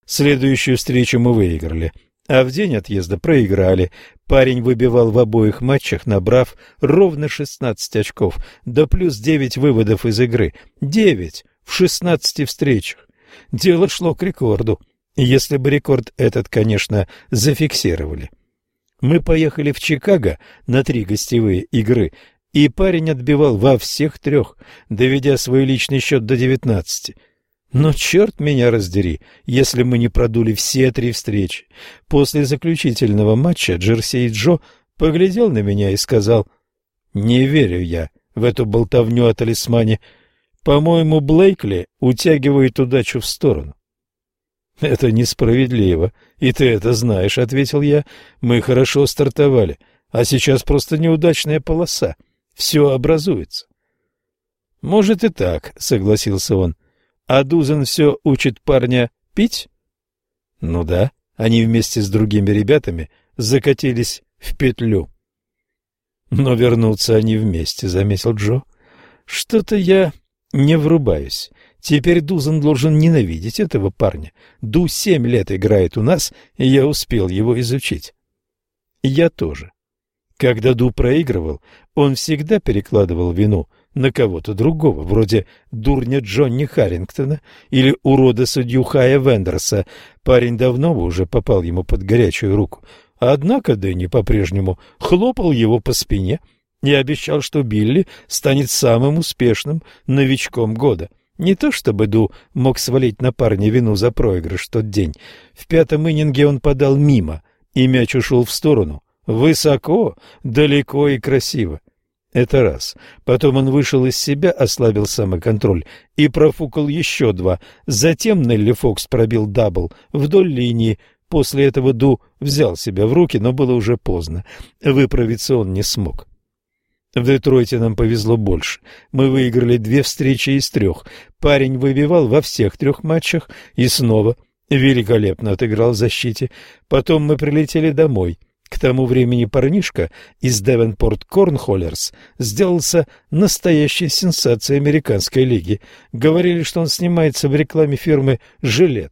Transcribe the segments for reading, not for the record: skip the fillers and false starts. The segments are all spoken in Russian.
Следующую встречу мы выиграли, а в день отъезда проиграли. Парень выбивал в обоих матчах, набрав ровно 16 очков, да плюс 9 выводов из игры. 9 в 16 встречах. Дело шло к рекорду. Если бы рекорд этот, конечно, зафиксировали. Мы поехали в Чикаго на 3 гостевые игры, и парень отбивал во всех 3, доведя свой личный счет до 19. Но черт меня раздери, если мы не продули все 3 встречи. После заключительного матча Джерси Джо поглядел на меня и сказал: «Не верю я в эту болтовню о талисмане. По-моему, Блейкли утягивает удачу в сторону». «Это несправедливо, и ты это знаешь», — ответил я. «Мы хорошо стартовали, а сейчас просто неудачная полоса. Все образуется». «Может и так», — согласился он. «А Дузен все учит парня пить?» «Ну да, они вместе с другими ребятами закатились в петлю». «Но вернутся они вместе», — заметил Джо. «Что-то я не врубаюсь. Теперь Дузен должен ненавидеть этого парня. Ду 7 лет играет у нас, и я успел его изучить». «Я тоже. Когда Ду проигрывал, он всегда перекладывал вину на кого-то другого, вроде дурня Джонни Харрингтона или урода судью Хая Вендерса. Парень давно бы уже попал ему под горячую руку. Однако Дэнни по-прежнему хлопал его по спине и обещал, что Билли станет самым успешным новичком года. Не то чтобы Ду мог свалить на парня вину за проигрыш в тот день. В 5-м иннинге он подал мимо, и мяч ушел в сторону. Высоко, далеко и красиво. Это раз. Потом он вышел из себя, ослабил самоконтроль и профукал еще 2. Затем Нелли Фокс пробил дабл вдоль линии. После этого Ду взял себя в руки, но было уже поздно. Выправиться он не смог. В Детройте нам повезло больше. Мы выиграли 2 встречи из 3. Парень выбивал во всех 3 матчах и снова великолепно отыграл в защите. Потом мы прилетели домой. К тому времени парнишка из Девенпорт Корнхоллерс сделался настоящей сенсацией американской лиги. Говорили, что он снимается в рекламе фирмы «Жилет».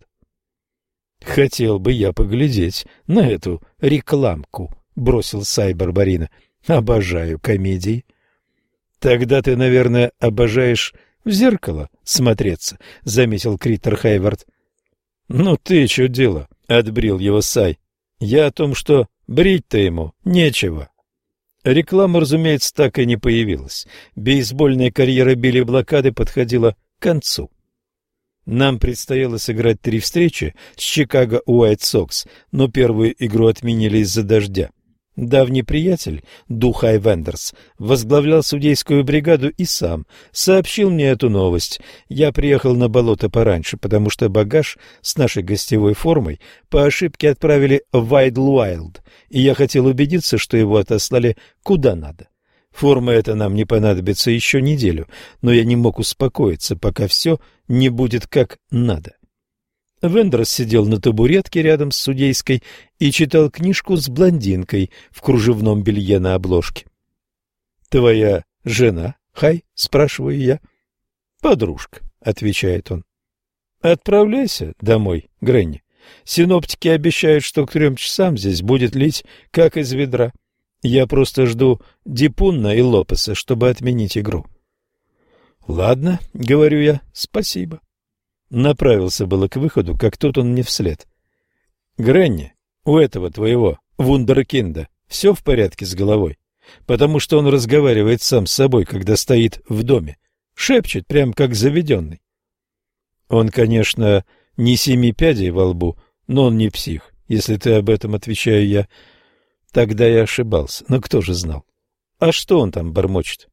«Хотел бы я поглядеть на эту рекламку», — бросил Сай Барбарина. «Обожаю комедии». «Тогда ты, наверное, обожаешь в зеркало смотреться», — заметил Криттер Хейвард. «Ну ты чё дело?» — отбрил его Сай. «Я о том, что брить-то ему нечего». Реклама, разумеется, так и не появилась. Бейсбольная карьера Билли Блокады подходила к концу. Нам предстояло сыграть 3 встречи с Чикаго Уайт Сокс, но первую игру отменили из-за дождя. Давний приятель, Ду Хай Вендерс, возглавлял судейскую бригаду и сам сообщил мне эту новость. Я приехал на болото пораньше, потому что багаж с нашей гостевой формой по ошибке отправили в Айдлуайлд, и я хотел убедиться, что его отослали куда надо. Форма эта нам не понадобится еще неделю, но я не мог успокоиться, пока все не будет как надо. Вендерс сидел на табуретке рядом с судейской и читал книжку с блондинкой в кружевном белье на обложке. «Твоя жена, Хай?» — спрашиваю я. «Подружка», — отвечает он. «Отправляйся домой, Грэнни. Синоптики обещают, что к 3 часам здесь будет лить, как из ведра. Я просто жду Дипунна и Лопеса, чтобы отменить игру». «Ладно», — говорю я, — «спасибо». Направился было к выходу, как тут он мне вслед. «Грэнни, у этого твоего вундеркинда все в порядке с головой? Потому что он разговаривает сам с собой, когда стоит в доме. Шепчет, прям как заведенный». «Он, конечно, не 7 пядей во лбу, но он не псих, если ты об этом, отвечаю я». Тогда я ошибался, но кто же знал? А что он там бормочет?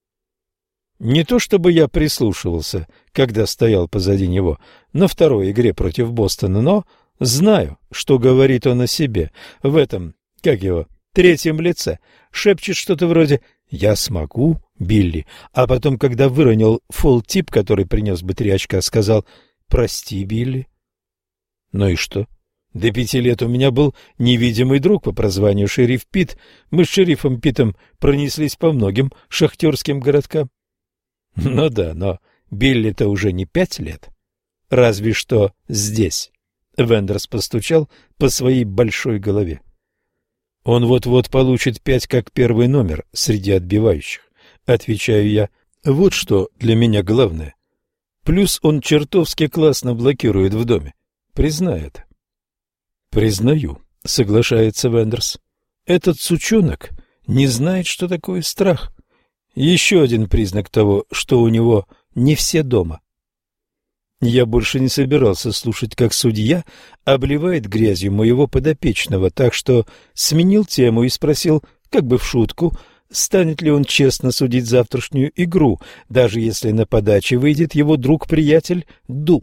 Не то чтобы я прислушивался, когда стоял позади него на второй игре против Бостона, но знаю, что говорит он о себе в этом, как его, 3-м лице. Шепчет что-то вроде «Я смогу, Билли», а потом, когда выронил фолл-тип, который принес бы 3 очка, сказал «Прости, Билли». Ну и что? До 5 лет у меня был невидимый друг по прозванию Шериф Пит. Мы с Шерифом Питом пронеслись по многим шахтерским городкам. Ну да, но Билли-то уже не 5 лет. Разве что здесь. Вендерс постучал по своей большой голове. Он вот-вот получит 5 как первый номер среди отбивающих, отвечаю я. Вот что для меня главное. Плюс он чертовски классно блокирует в доме. Признай это. Признаю, соглашается Вендерс. Этот сучонок не знает, что такое страх. Еще один признак того, что у него не все дома. Я больше не собирался слушать, как судья обливает грязью моего подопечного, так что сменил тему и спросил, как бы в шутку, станет ли он честно судить завтрашнюю игру, даже если на подаче выйдет его друг-приятель Ду.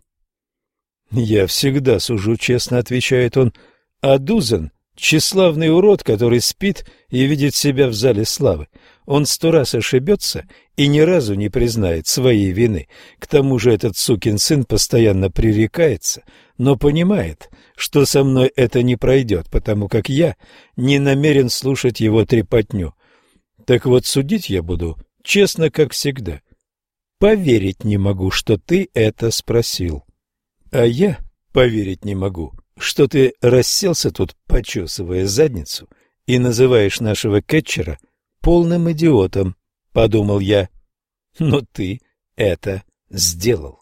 «Я всегда сужу честно», — отвечает он, — «а Дузен — тщеславный урод, который спит и видит себя в зале славы. Он 100 раз ошибется и ни разу не признает своей вины. К тому же этот сукин сын постоянно пререкается, но понимает, что со мной это не пройдет, потому как я не намерен слушать его трепотню. Так вот, судить я буду честно, как всегда. Поверить не могу, что ты это спросил. А я поверить не могу, что ты расселся тут, почесывая задницу, и называешь нашего кетчера полным идиотом, подумал я. Но ты это сделал.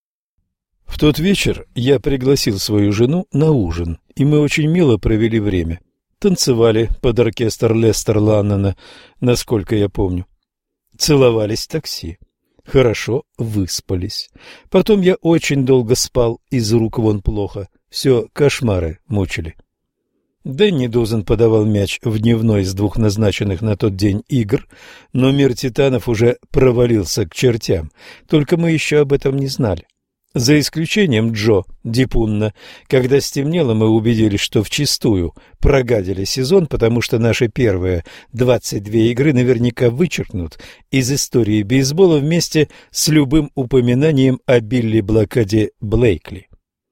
В тот вечер я пригласил свою жену на ужин, и мы очень мило провели время. Танцевали под оркестр Лестер Ланнона, насколько я помню. Целовались в такси. Хорошо выспались. Потом я очень долго спал, из рук вон плохо. Все кошмары мучили. Дэнни Дузен подавал мяч в дневной из 2 назначенных на тот день игр, но мир титанов уже провалился к чертям, только мы еще об этом не знали. За исключением Джо Дипунна, когда стемнело, мы убедились, что вчистую прогадили сезон, потому что наши первые 22 игры наверняка вычеркнут из истории бейсбола вместе с любым упоминанием о Билли-блокаде Блейкли.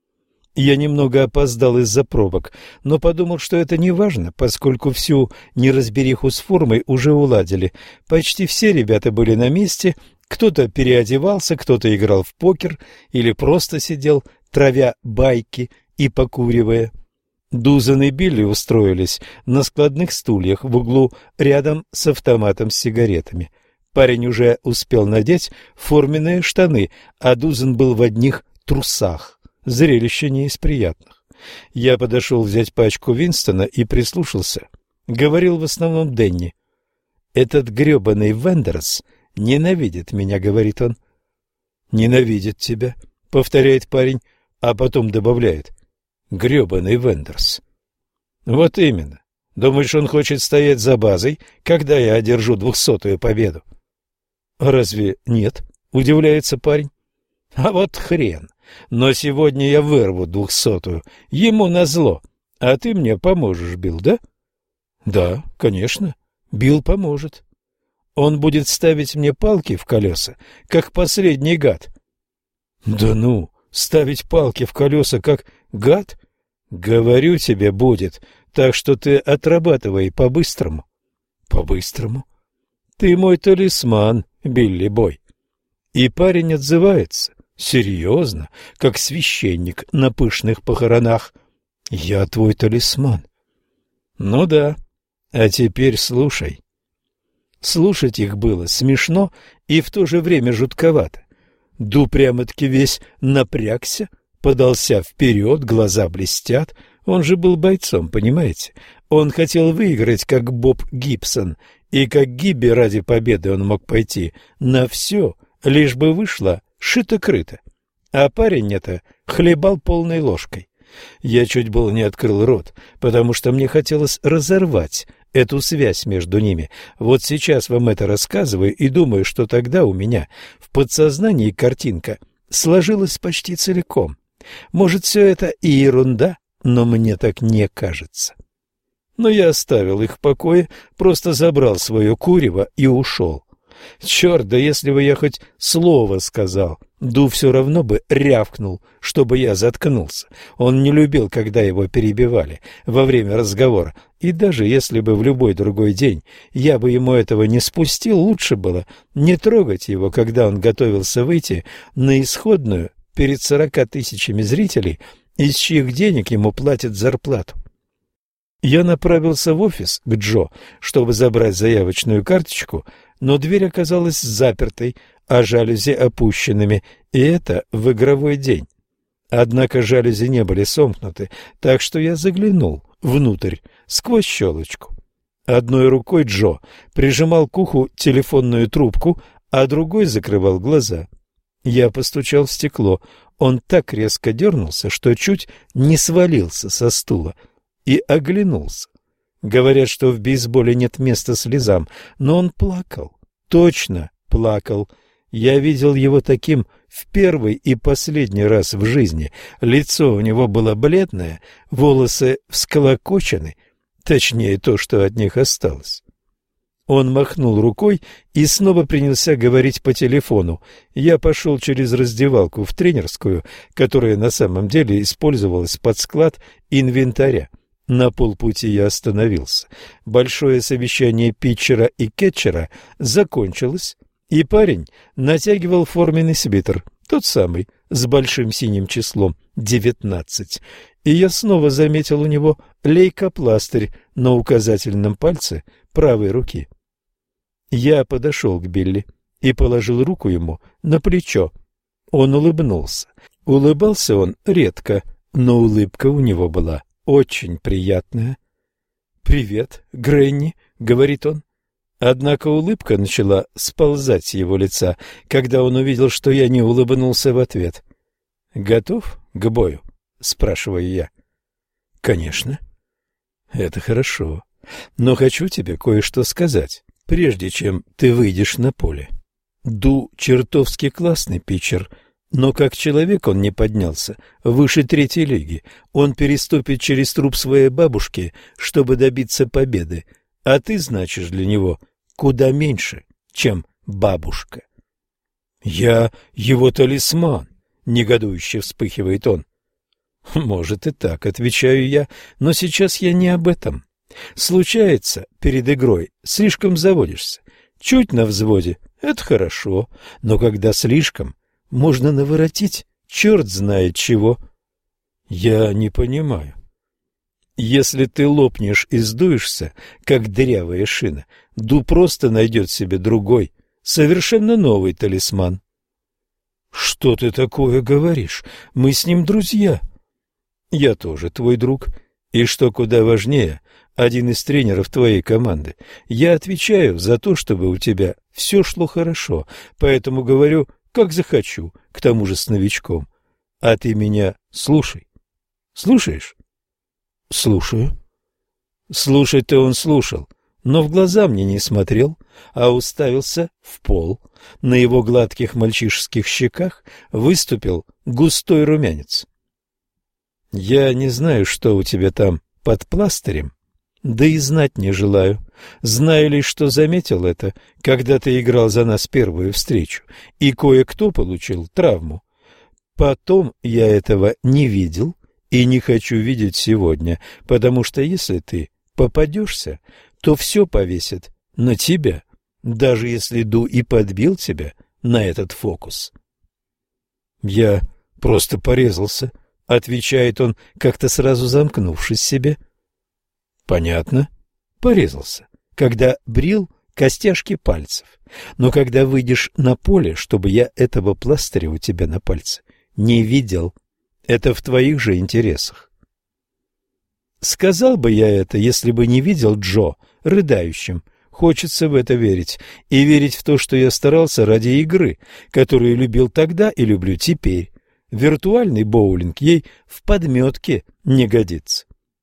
Я немного опоздал из-за пробок, но подумал, что это не важно, поскольку всю неразбериху с формой уже уладили. Почти все ребята были на месте, кто-то переодевался, кто-то играл в покер или просто сидел, травя байки и покуривая. Дузен и Билли устроились на складных стульях в углу рядом с автоматом с сигаретами. Парень уже успел надеть форменные штаны, а Дузен был в одних трусах. Зрелище не из приятных. Я подошел взять пачку Винстона и прислушался. Говорил в основном Дэнни. «Этот гребаный Вендерс ненавидит меня», — говорит он. «Ненавидит тебя», — повторяет парень, а потом добавляет. «Гребаный Вендерс». «Вот именно. Думаешь, он хочет стоять за базой, когда я одержу 200-ю победу?» «Разве нет?» — удивляется парень. «А вот хрен. Но сегодня я вырву 200-ю, ему назло. А ты мне поможешь, Билл, да?» «Да, конечно. Билл поможет. Он будет ставить мне палки в колеса, как последний гад». «Да ну, ставить палки в колеса, как гад? Говорю тебе, будет, так что ты отрабатывай по-быстрому». «По-быстрому? Ты мой талисман, Билли Бой». И парень отзывается. Серьезно, как священник на пышных похоронах. «Я твой талисман». «Ну да, а теперь слушай». Слушать их было смешно и в то же время жутковато. Ду прямо-таки весь напрягся, подался вперед, глаза блестят. Он же был бойцом, понимаете? Он хотел выиграть, как Боб Гибсон, и как Гибби ради победы он мог пойти на все, лишь бы вышло шито-крыто. А парень это хлебал полной ложкой. Я чуть было не открыл рот, потому что мне хотелось разорвать эту связь между ними. Вот сейчас вам это рассказываю и думаю, что тогда у меня в подсознании картинка сложилась почти целиком. Может, все это и ерунда, но мне так не кажется. Но я оставил их в покое, просто забрал свое курево и ушел. Черт, да если бы я хоть слово сказал, Ду все равно бы рявкнул, чтобы я заткнулся. Он не любил, когда его перебивали во время разговора, и даже если бы в любой другой день я бы ему этого не спустил, лучше было не трогать его, когда он готовился выйти на исходную перед 40 000 зрителей из чьих денег ему платят зарплату. Я направился в офис к Джо, чтобы забрать заявочную карточку, но дверь оказалась запертой, а жалюзи опущенными, и это в игровой день. Однако жалюзи не были сомкнуты, так что я заглянул внутрь, сквозь щелочку. Одной рукой Джо прижимал к уху телефонную трубку, а другой закрывал глаза. Я постучал в стекло. Он так резко дернулся, что чуть не свалился со стула, и оглянулся. Говорят, что в бейсболе нет места слезам, но он плакал, точно плакал. Я видел его таким в первый и последний раз в жизни. Лицо у него было бледное, волосы всколокочены, точнее то, что от них осталось. Он махнул рукой и снова принялся говорить по телефону. Я пошел через раздевалку в тренерскую, которая на самом деле использовалась под склад инвентаря. На полпути я остановился. Большое совещание питчера и кетчера закончилось, и парень натягивал форменный свитер, тот самый, с большим синим числом 19. И я снова заметил у него лейкопластырь на указательном пальце правой руки. Я подошел к Билли и положил руку ему на плечо. Он улыбнулся. Улыбался он редко, но улыбка у него была очень приятная. «Привет, Грэнни», — говорит он. Однако улыбка начала сползать с его лица, когда он увидел, что я не улыбнулся в ответ. «Готов к бою?» — спрашиваю я. «Конечно». «Это хорошо. Но хочу тебе кое-что сказать, прежде чем ты выйдешь на поле. Ду чертовски классный питчер, но как человек он не поднялся выше 3-й лиги. Он переступит через труп своей бабушки, чтобы добиться победы, а ты значишь для него куда меньше, чем бабушка». «Я его талисман», — негодующе вспыхивает он. «Может и так», — отвечаю я, — «но сейчас я не об этом. Случается, перед игрой слишком заводишься. Чуть на взводе — это хорошо, но когда слишком, можно наворотить черт знает чего». «Я не понимаю». «Если ты лопнешь и сдуешься, как дырявая шина, Ду просто найдет себе другой, совершенно новый талисман». «Что ты такое говоришь? Мы с ним друзья». «Я тоже твой друг, и, что куда важнее, один из тренеров твоей команды. Я отвечаю за то, чтобы у тебя все шло хорошо, поэтому говорю, как захочу, к тому же с новичком. А ты меня слушай. Слушаешь?» «Слушаю». Слушать-то он слушал, но в глаза мне не смотрел, а уставился в пол. На его гладких мальчишеских щеках выступил густой румянец. «Я не знаю, что у тебя там под пластырем, да и знать не желаю. Знаю лишь, что заметил это, когда ты играл за нас первую встречу, и кое-кто получил травму. Потом я этого не видел и не хочу видеть сегодня, потому что если ты попадешься, то все повесит на тебя, даже если Ду и подбил тебя на этот фокус». «Я просто порезался», — отвечает он, как-то сразу замкнувшись себе. «Понятно. Порезался, когда брил костяшки пальцев. Но когда выйдешь на поле, чтобы я этого пластыря у тебя на пальце не видел, это в твоих же интересах». Сказал бы я это, если бы не видел Джо рыдающим. Хочется в это верить, и верить в то, что я старался ради игры, которую любил тогда и люблю теперь. Виртуальный боулинг ей в подметке не годится.